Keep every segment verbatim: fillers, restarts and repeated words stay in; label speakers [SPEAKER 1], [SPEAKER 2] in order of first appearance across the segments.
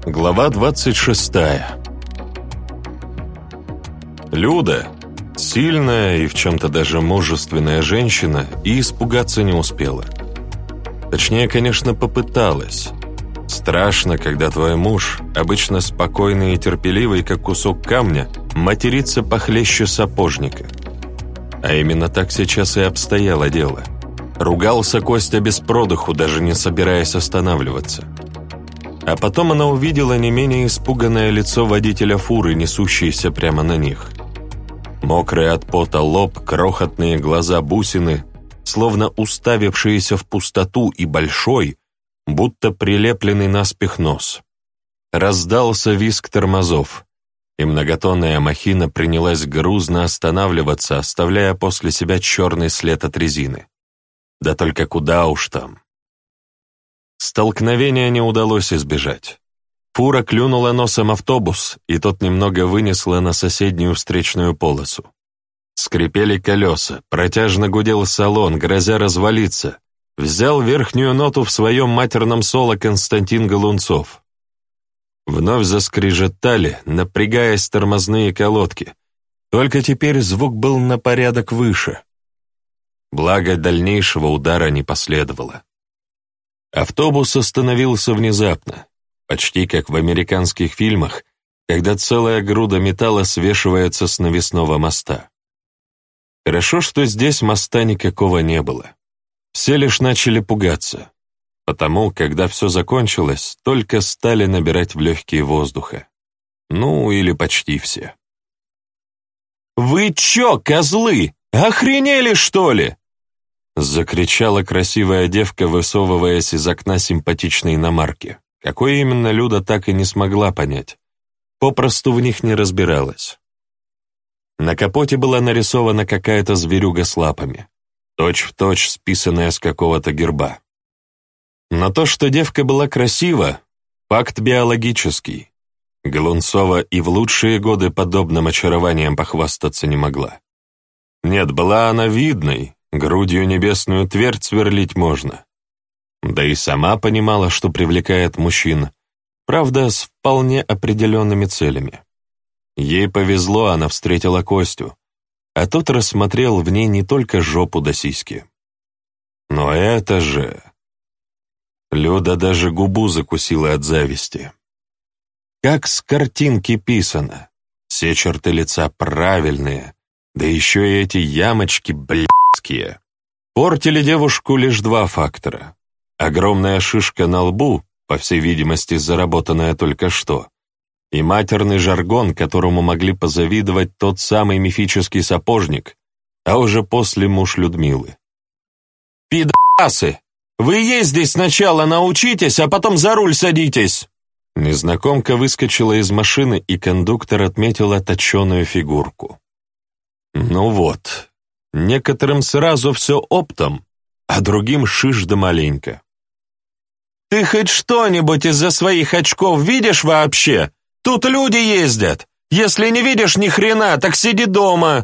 [SPEAKER 1] Глава двадцать шестая. Люда, сильная и в чем-то даже мужественная женщина, и испугаться не успела. Точнее, конечно, попыталась. Страшно, когда твой муж, обычно спокойный и терпеливый, как кусок камня, матерится похлеще сапожника. А именно так сейчас и обстояло дело. Ругался Костя без продыху, даже не собираясь останавливаться. А потом она увидела не менее испуганное лицо водителя фуры, несущееся прямо на них. Мокрый от пота лоб, крохотные глаза-бусины, словно уставившиеся в пустоту, и большой, будто прилепленный наспех нос. Раздался визг тормозов, и многотонная махина принялась грузно останавливаться, оставляя после себя черный след от резины. Да только куда уж там. Столкновения не удалось избежать. Фура клюнула носом автобус, и тот немного вынесла на соседнюю встречную полосу. Скрипели колеса, протяжно гудел салон, грозя развалиться. Взял верхнюю ноту в своем матерном соло Константин Голунцов. Вновь заскрежетали, напрягаясь тормозные колодки. Только теперь звук был на порядок выше. Благо, дальнейшего удара не последовало. Автобус остановился внезапно, почти как в американских фильмах, когда целая груда металла свешивается с навесного моста. Хорошо, что здесь моста никакого не было. Все лишь начали пугаться, потому, когда все закончилось, только стали набирать в легкие воздуха. Ну, или почти все. «Вы чё, козлы, охренели, что ли?» Закричала красивая девка, высовываясь из окна симпатичной иномарки. Какой именно, Люда так и не смогла понять. Попросту в них не разбиралась. На капоте была нарисована какая-то зверюга с лапами, точь-в-точь списанная с какого-то герба. Но то, что девка была красива, факт биологический. Голунцова и в лучшие годы подобным очарованием похвастаться не могла. Нет, была она видной, грудью небесную твердь сверлить можно. Да и сама понимала, что привлекает мужчин, правда, с вполне определенными целями. Ей повезло, она встретила Костю, а тот рассмотрел в ней не только жопу да сиськи. Но это же... Люда даже губу закусила от зависти. Как с картинки писано. Все черты лица правильные, да еще и эти ямочки, блядские. Портили девушку лишь два фактора. Огромная шишка на лбу, по всей видимости, заработанная только что, и матерный жаргон, которому могли позавидовать тот самый мифический сапожник, а уже после муж Людмилы. «Пидасы! Вы ездить сначала научитесь, а потом за руль садитесь!» Незнакомка выскочила из машины, и кондуктор отметил точеную фигурку. Ну вот, некоторым сразу все оптом, а другим шиш да маленько. «Ты хоть что-нибудь из-за своих очков видишь вообще? Тут люди ездят! Если не видишь ни хрена, так сиди дома!»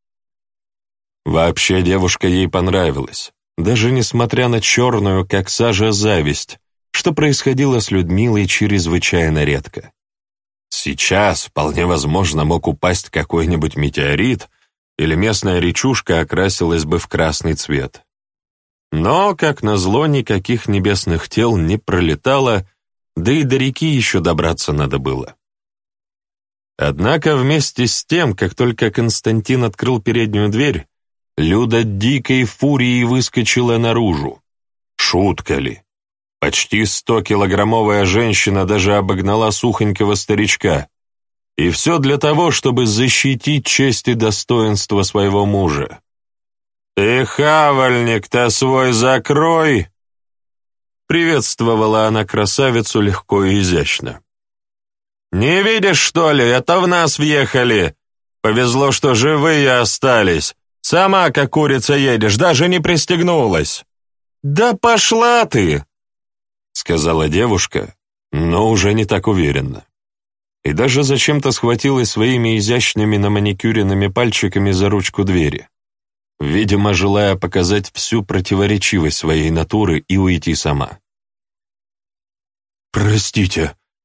[SPEAKER 1] Вообще девушка ей понравилась, даже несмотря на черную, как сажа, зависть, что происходило с Людмилой чрезвычайно редко. Сейчас, вполне возможно, мог упасть какой-нибудь метеорит, или местная речушка окрасилась бы в красный цвет. Но, как назло, никаких небесных тел не пролетало, да и до реки еще добраться надо было. Однако вместе с тем, как только Константин открыл переднюю дверь, Люда дикой фурией выскочила наружу. Шутка ли? Почти стокилограммовая женщина даже обогнала сухонького старичка. И все для того, чтобы защитить честь и достоинство своего мужа. «Ты хавальник-то свой закрой!» Приветствовала она красавицу легко и изящно. «Не видишь, что ли, это в нас въехали? Повезло, что живые остались. Сама, как курица, едешь, даже не пристегнулась». «Да пошла ты!» Сказала девушка, но уже не так уверенно. И даже зачем-то схватилась своими изящными наманикюренными пальчиками за ручку двери, видимо, желая показать всю противоречивость своей натуры и уйти сама. «Простите,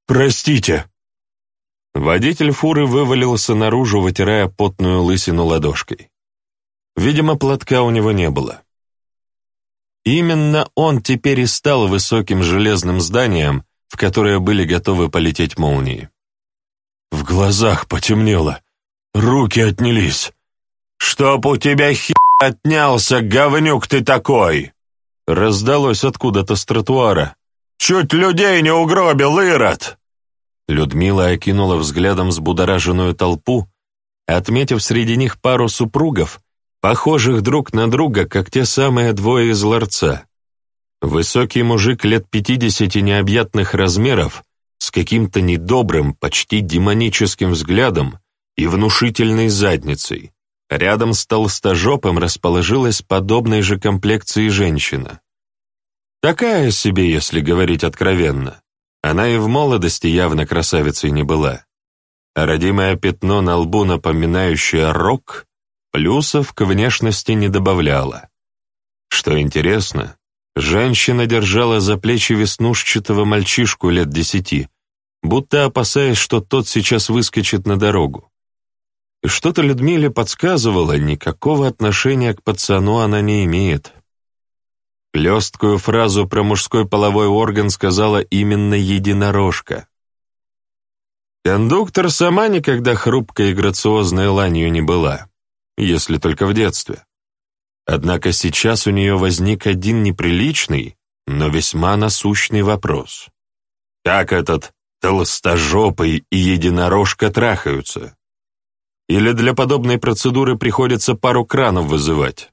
[SPEAKER 2] «Простите!»
[SPEAKER 1] Водитель фуры вывалился наружу, вытирая потную лысину ладошкой. Видимо, платка у него не было. Именно он теперь и стал высоким железным зданием, в которое были готовы полететь молнии.
[SPEAKER 2] В глазах потемнело, руки отнялись. «Чтоб у тебя хи отнялся, говнюк ты такой!»
[SPEAKER 1] Раздалось откуда-то с тротуара.
[SPEAKER 2] «Чуть людей не угробил, ирод!»
[SPEAKER 1] Людмила окинула взглядом взбудораженную толпу, отметив среди них пару супругов, похожих друг на друга, как те самые двое из ларца. Высокий мужик лет пятидесяти необъятных размеров, с каким-то недобрым, почти демоническим взглядом и внушительной задницей. Рядом с толстожопым расположилась подобной же комплекции женщина. Такая себе, если говорить откровенно. Она и в молодости явно красавицей не была. А родимое пятно на лбу, напоминающее рог, плюсов к внешности не добавляло. Что интересно, женщина держала за плечи веснушчатого мальчишку лет десяти, будто опасаясь, что тот сейчас выскочит на дорогу. И что-то Людмиле подсказывало, никакого отношения к пацану она не имеет. Хлесткую фразу про мужской половой орган сказала именно единорожка. Кондуктор сама никогда хрупкой и грациозной ланью не была, если только в детстве. Однако сейчас у нее возник один неприличный, но весьма насущный вопрос. Как этот толстожопый и единорожка трахаются? Или для подобной процедуры приходится пару кранов вызывать?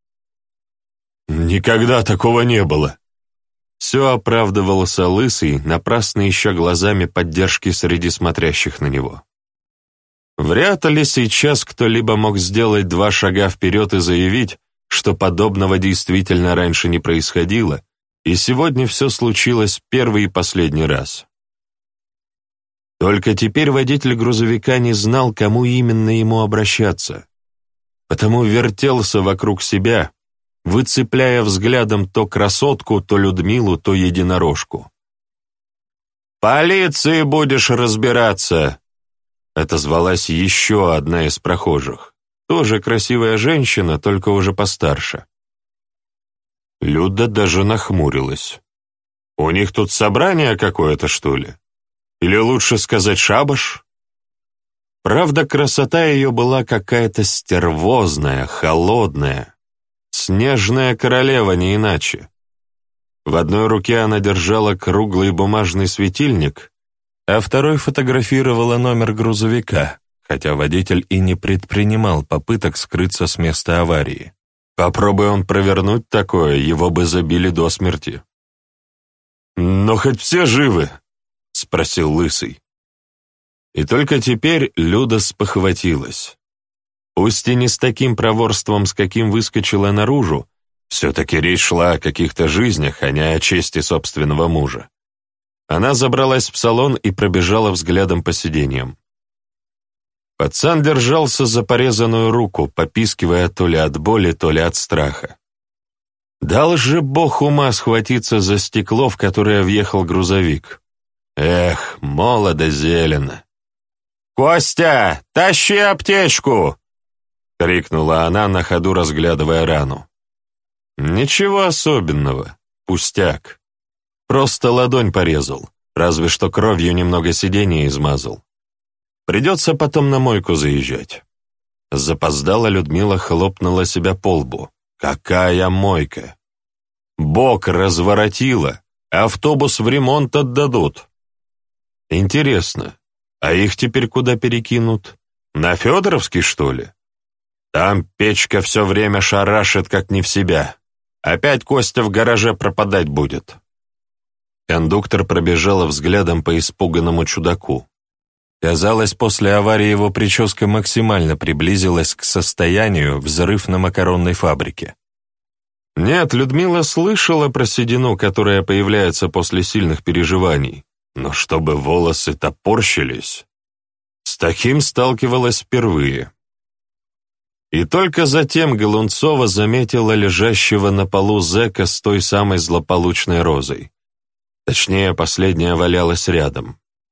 [SPEAKER 2] «Никогда такого не было!»
[SPEAKER 1] Все оправдывался Лысый, напрасно ища глазами поддержки среди смотрящих на него. Вряд ли сейчас кто-либо мог сделать два шага вперед и заявить, что подобного действительно раньше не происходило, и сегодня все случилось первый и последний раз. Только теперь водитель грузовика не знал, кому именно ему обращаться, потому вертелся вокруг себя, выцепляя взглядом то красотку, то Людмилу, то единорожку. «Полиции будешь разбираться!» — отозвалась еще одна из прохожих, тоже красивая женщина, только уже постарше. Люда даже нахмурилась. «У них тут собрание какое-то, что ли? Или лучше сказать шабаш?» Правда, красота ее была какая-то стервозная, холодная. Снежная королева, не иначе. В одной руке она держала круглый бумажный светильник, а второй фотографировала номер грузовика, хотя водитель и не предпринимал попыток скрыться с места аварии. Попробуй он провернуть такое, его бы забили до смерти.
[SPEAKER 2] «Но хоть все живы?» — спросил Лысый.
[SPEAKER 1] И только теперь Люда спохватилась. Пусть и не с таким проворством, с каким выскочила наружу, все-таки речь шла о каких-то жизнях, а не о чести собственного мужа. Она забралась в салон и пробежала взглядом по сиденьям. Пацан держался за порезанную руку, попискивая то ли от боли, то ли от страха. Дал же бог ума схватиться за стекло, в которое въехал грузовик. Эх, молодо зелено.
[SPEAKER 2] «Костя, тащи аптечку!» — крикнула она, на ходу разглядывая рану.
[SPEAKER 1] Ничего особенного, пустяк. Просто ладонь порезал, разве что кровью немного сиденья измазал. Придется потом на мойку заезжать. Запоздала Людмила, хлопнула себя по лбу. Какая мойка! Бок разворотила, автобус в ремонт отдадут. Интересно, а их теперь куда перекинут? На Федоровский, что ли? Там печка все время шарашит, как не в себя. Опять Костя в гараже пропадать будет. Кондуктор пробежала взглядом по испуганному чудаку. Казалось, после аварии его прическа максимально приблизилась к состоянию взрыв на макаронной фабрике. Нет, Людмила слышала про седину, которая появляется после сильных переживаний, но чтобы волосы топорщились, с таким сталкивалась впервые. И только затем Голунцова заметила лежащего на полу зэка с той самой злополучной розой. Точнее, последняя валялась рядом.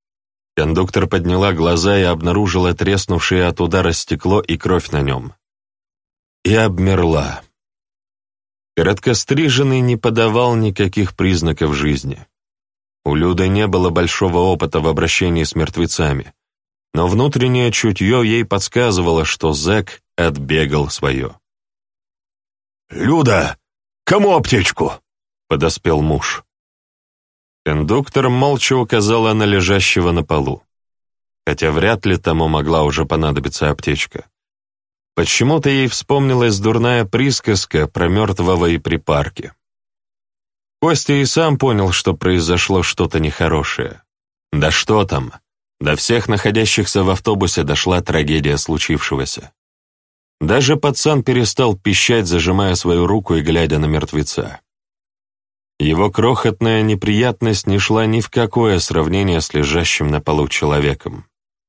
[SPEAKER 1] Кондуктор подняла глаза и обнаружила треснувшее от удара стекло и кровь на нем. И обмерла. Короткостриженный не подавал никаких признаков жизни. У Люды не было большого опыта в обращении с мертвецами, но внутреннее чутье ей подсказывало, что зэк отбегал свое.
[SPEAKER 2] «Люда, кому аптечку?» — подоспел муж.
[SPEAKER 1] Кондуктор молча указала на лежащего на полу, хотя вряд ли тому могла уже понадобиться аптечка. Почему-то ей вспомнилась дурная присказка про мертвого и припарки. Костя и сам понял, что произошло что-то нехорошее. Да что там, до всех находящихся в автобусе дошла трагедия случившегося. Даже пацан перестал пищать, зажимая свою руку и глядя на мертвеца. Его крохотная неприятность не шла ни в какое сравнение с лежащим на полу человеком.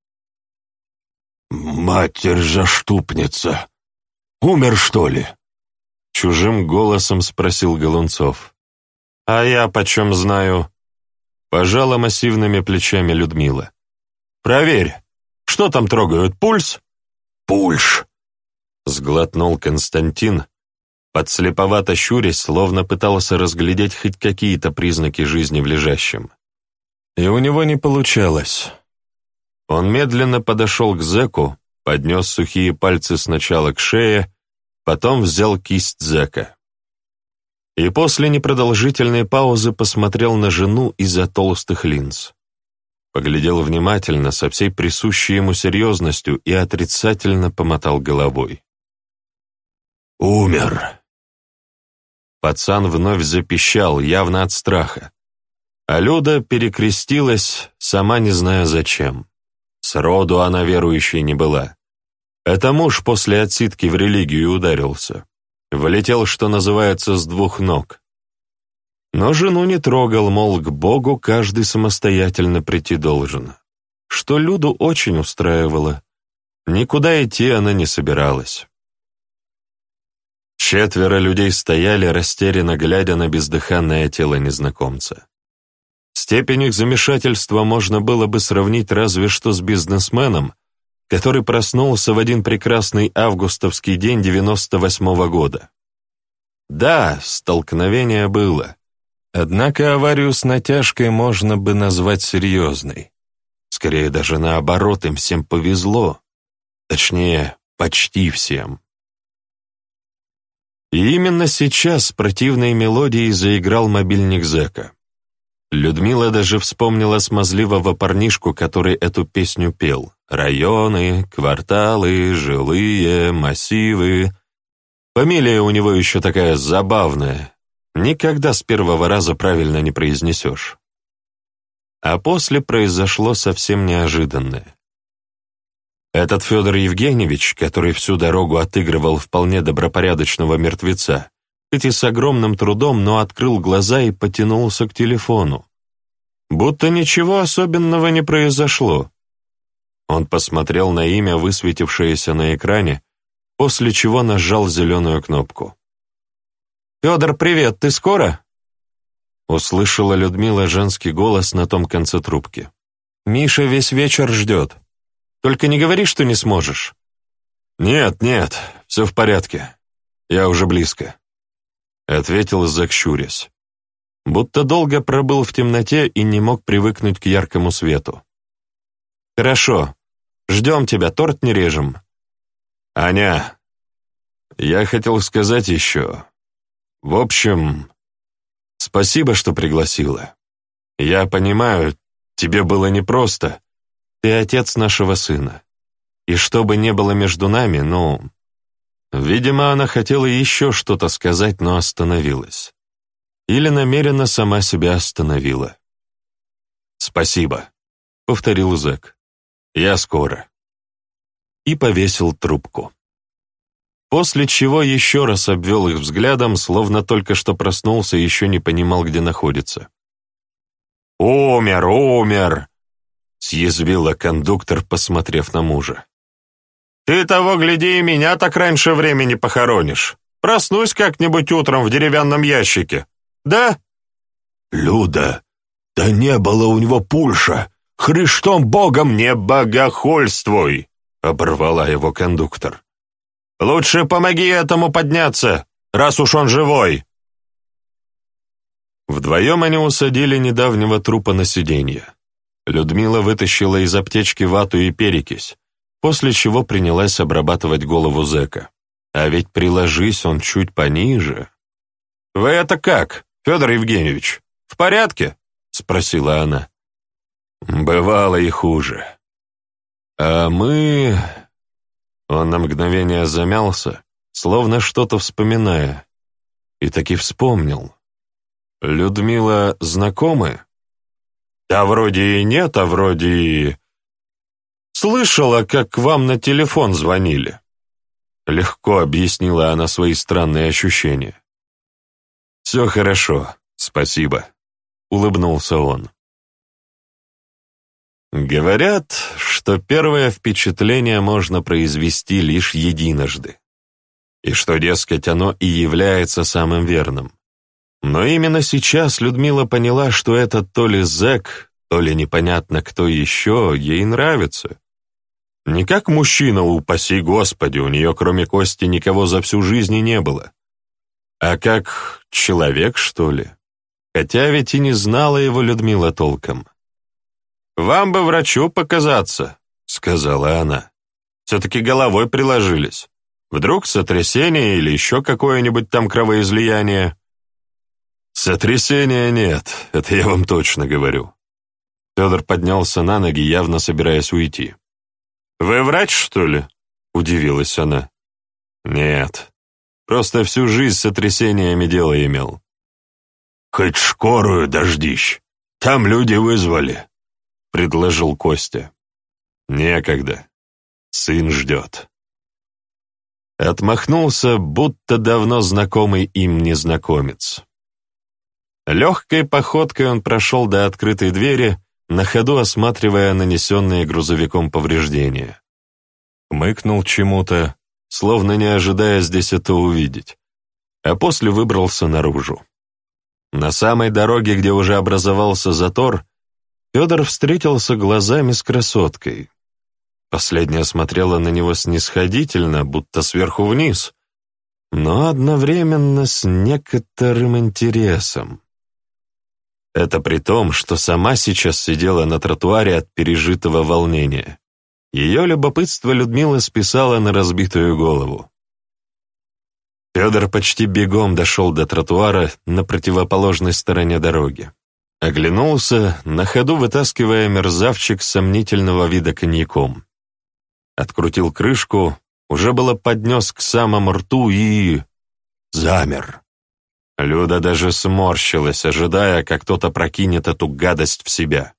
[SPEAKER 2] «Матерь-заступница! Умер, что ли?»
[SPEAKER 1] Чужим голосом спросил Голунцов. «А я почем знаю?» Пожала массивными плечами Людмила. «Проверь, что там трогают, пульс?»
[SPEAKER 2] «Пульс!»
[SPEAKER 1] Сглотнул Константин, подслеповато щурясь, словно пытался разглядеть хоть какие-то признаки жизни в лежащем. И у него не получалось. Он медленно подошел к зэку, поднес сухие пальцы сначала к шее, потом взял кисть зэка. И после непродолжительной паузы посмотрел на жену из-за толстых линз. Поглядел внимательно, со всей присущей ему серьезностью, и отрицательно помотал головой.
[SPEAKER 2] «Умер!»
[SPEAKER 1] Пацан вновь запищал, явно от страха. А Люда перекрестилась, сама не зная зачем. Сроду она верующей не была. Это муж после отсидки в религию ударился. Влетел, что называется, с двух ног. Но жену не трогал, мол, к Богу каждый самостоятельно прийти должен. Что Люду очень устраивало. Никуда идти она не собиралась. Четверо людей стояли, растерянно глядя на бездыханное тело незнакомца. Степень их замешательства можно было бы сравнить разве что с бизнесменом, который проснулся в один прекрасный августовский день девяносто восьмого года. Да, столкновение было. Однако аварию с натяжкой можно бы назвать серьезной. Скорее даже наоборот, им всем повезло. Точнее, почти всем. И именно сейчас с противной мелодией заиграл мобильник зэка. Людмила даже вспомнила смазливого парнишку, который эту песню пел. Районы, кварталы, жилые, массивы. Фамилия у него еще такая забавная. Никогда с первого раза правильно не произнесешь. А после произошло совсем неожиданное. Этот Федор Евгеньевич, который всю дорогу отыгрывал вполне добропорядочного мертвеца, хоть и с огромным трудом, но открыл глаза и потянулся к телефону. Будто ничего особенного не произошло. Он посмотрел на имя, высветившееся на экране, после чего нажал зеленую кнопку. «Федор, привет, ты скоро?» Услышала Людмила женский голос на том конце трубки. «Миша весь вечер ждет. Только не говори, что не сможешь». «Нет, нет, все в порядке. Я уже близко», — ответил зэк, щурясь. Будто долго пробыл в темноте и не мог привыкнуть к яркому свету. «Хорошо. Ждем тебя, торт не режем». «Аня, я хотел сказать еще. В общем, спасибо, что пригласила. Я понимаю, тебе было непросто. Ты отец нашего сына. И что бы ни было между нами, ну...» Видимо, она хотела еще что-то сказать, но остановилась. Или намеренно сама себя остановила. «Спасибо», — повторил зэк. «Я скоро». И повесил трубку. После чего еще раз обвел их взглядом, словно только что проснулся и еще не понимал, где находится. «Умер, умер!» — съязвила кондуктор, посмотрев на мужа. «Ты того, гляди, и меня так раньше времени похоронишь. Проснусь как-нибудь утром в деревянном ящике. Да?»
[SPEAKER 2] «Люда, да не было у него пульса. Христом Богом не богохульствуй!» — оборвала его кондуктор. «Лучше помоги этому подняться, раз уж он живой!» Вдвоем они усадили недавнего трупа на сиденье. Людмила вытащила из аптечки вату и перекись, после чего принялась обрабатывать голову зэка. А ведь приложись он чуть пониже. «Вы это как, Федор Евгеньевич, в порядке?» — спросила она. «Бывало и хуже. А мы...» Он на мгновение замялся, словно что-то вспоминая, и таки вспомнил. «Людмила знакомы?» «Да вроде и нет, а вроде и...» «Слышала, как к вам на телефон звонили». Легко объяснила она свои странные ощущения. «Все хорошо, спасибо», — улыбнулся он. Говорят, что первое впечатление можно произвести лишь единожды, и что, дескать, оно и является самым верным. Но именно сейчас Людмила поняла, что этот то ли зэк, то ли непонятно кто еще, ей нравится. Не как мужчина, упаси Господи, у нее кроме Кости никого за всю жизнь и не было, а как человек, что ли. Хотя ведь и не знала его Людмила толком. «Вам бы врачу показаться», — сказала она. «Все-таки головой приложились. Вдруг сотрясение или еще какое-нибудь там кровоизлияние?» «Сотрясения нет, это я вам точно говорю». Федор поднялся на ноги, явно собираясь уйти. «Вы врач, что ли?» — удивилась она. «Нет, просто всю жизнь с сотрясениями дело имел». «Хоть скорую дождись, там люди вызвали», — предложил Костя. «Некогда, сын ждет». Отмахнулся, будто давно знакомый им незнакомец. Легкой походкой он прошел до открытой двери, на ходу осматривая нанесенные грузовиком повреждения. Хмыкнул чему-то, словно не ожидая здесь это увидеть, а после выбрался наружу. На самой дороге, где уже образовался затор, Федор встретился глазами с красоткой. Последняя смотрела на него снисходительно, будто сверху вниз, но одновременно с некоторым интересом. Это при том, что сама сейчас сидела на тротуаре от пережитого волнения. Ее любопытство Людмила списала на разбитую голову. Федор почти бегом дошел до тротуара на противоположной стороне дороги. Оглянулся, на ходу вытаскивая мерзавчик сомнительного вида коньяком. Открутил крышку, уже было поднес к самому рту и... замер. Люда даже сморщилась, ожидая, как кто-то прокинет эту гадость в себя.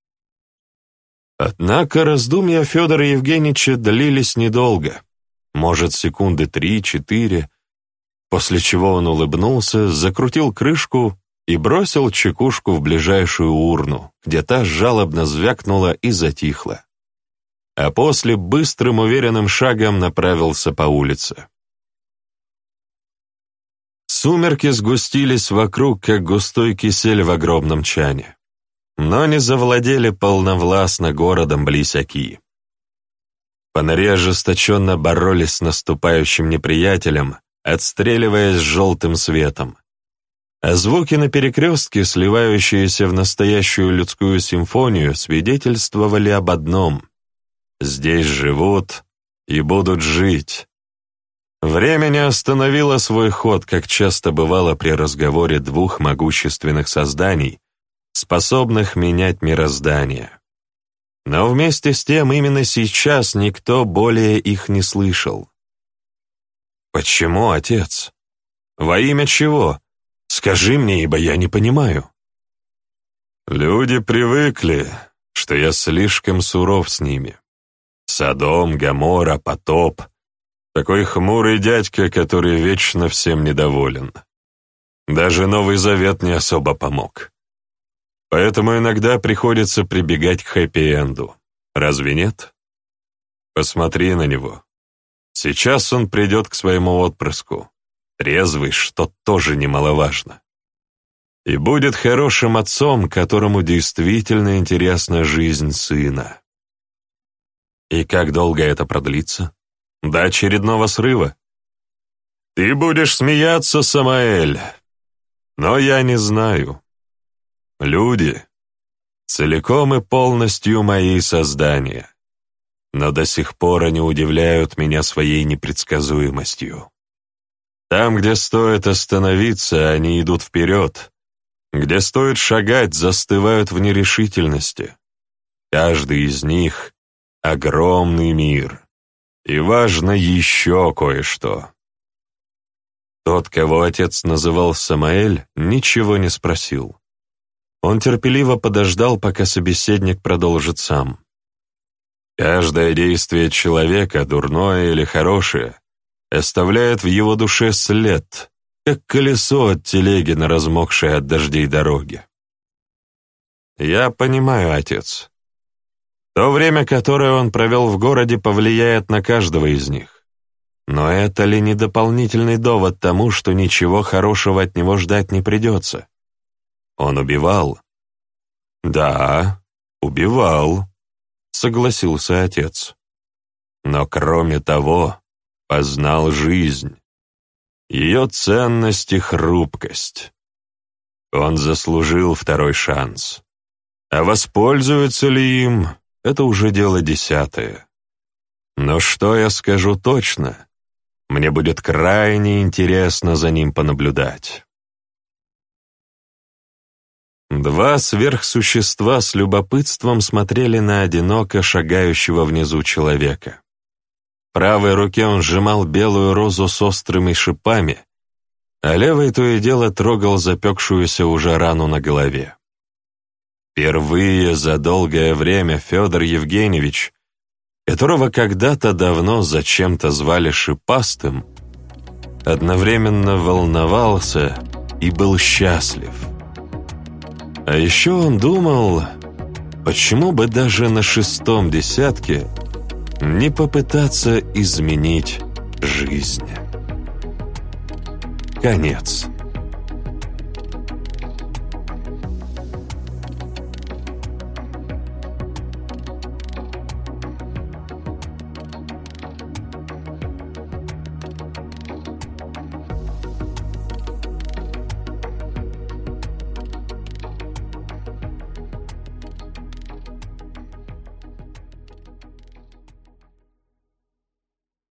[SPEAKER 2] Однако раздумья Федора Евгеньевича длились недолго, может, секунды три-четыре, после чего он улыбнулся, закрутил крышку и бросил чекушку в ближайшую урну, где та жалобно звякнула и затихла. А после быстрым уверенным шагом направился по улице. Сумерки сгустились вокруг, как густой кисель в огромном чане, но не завладели полновластно городом близ Оки. Фонари ожесточенно боролись с наступающим неприятелем, отстреливаясь желтым светом, а звуки на перекрестке, сливающиеся в настоящую людскую симфонию, свидетельствовали об одном — здесь живут и будут жить. Время не остановило свой ход, как часто бывало при разговоре двух могущественных созданий, способных менять мироздание. Но вместе с тем именно сейчас никто более их не слышал. «Почему, отец? Во имя чего? Скажи мне, ибо я не понимаю». «Люди привыкли, что я слишком суров с ними. Содом, Гоморра, потоп. Такой хмурый дядька, который вечно всем недоволен. Даже Новый Завет не особо помог. Поэтому иногда приходится прибегать к хэппи-энду. Разве нет? Посмотри на него. Сейчас он придет к своему отпрыску. Трезвый, что тоже немаловажно.
[SPEAKER 1] и будет хорошим отцом, которому действительно интересна жизнь сына. И как долго это продлится? До очередного срыва? Ты будешь смеяться, Самаэль, но я не знаю. Люди целиком и полностью мои создания, но до сих пор они удивляют меня своей непредсказуемостью. Там, где стоит остановиться, они идут вперед, где стоит шагать, застывают в нерешительности. Каждый из них — огромный мир, и важно еще кое-что. Тот, кого отец называл Самаэль, ничего не спросил. Он терпеливо подождал, пока собеседник продолжит сам. Каждое действие человека, дурное или хорошее, оставляет в его душе след, как колесо от телеги на размокшей от дождей дороге. Я понимаю, отец. То время, которое он провел в городе, повлияет на каждого из них. Но это ли не дополнительный довод тому, что ничего хорошего от него ждать не придется? Он убивал. Да, убивал, согласился отец. Но кроме того, познал жизнь, ее ценность и хрупкость. Он заслужил второй шанс. А воспользуется ли им, это уже дело десятое. Но что я скажу точно? Мне будет крайне интересно за ним понаблюдать. Два сверхсущества с любопытством смотрели на одиноко шагающего внизу человека. В правой руке он сжимал белую розу с острыми шипами, а левой то и дело трогал запекшуюся уже рану на голове. Впервые за долгое время Федор Евгеньевич, которого когда-то давно зачем-то звали Шипастым, одновременно волновался и был счастлив. А еще он думал, почему бы даже на шестом десятке не попытаться изменить жизнь. Конец.